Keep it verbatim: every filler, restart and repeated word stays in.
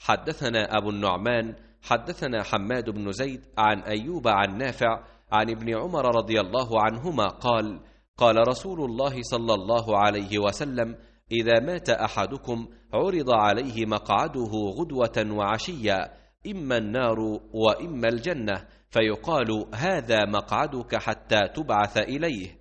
حدثنا أبو النعمان حدثنا حماد بن زيد عن أيوب عن نافع عن ابن عمر رضي الله عنهما قال: قال رسول الله صلى الله عليه وسلم: إذا مات أحدكم عرض عليه مقعده غدوة وعشيا، إما النار وإما الجنة، فيقال: هذا مقعدك حتى تبعث إليه.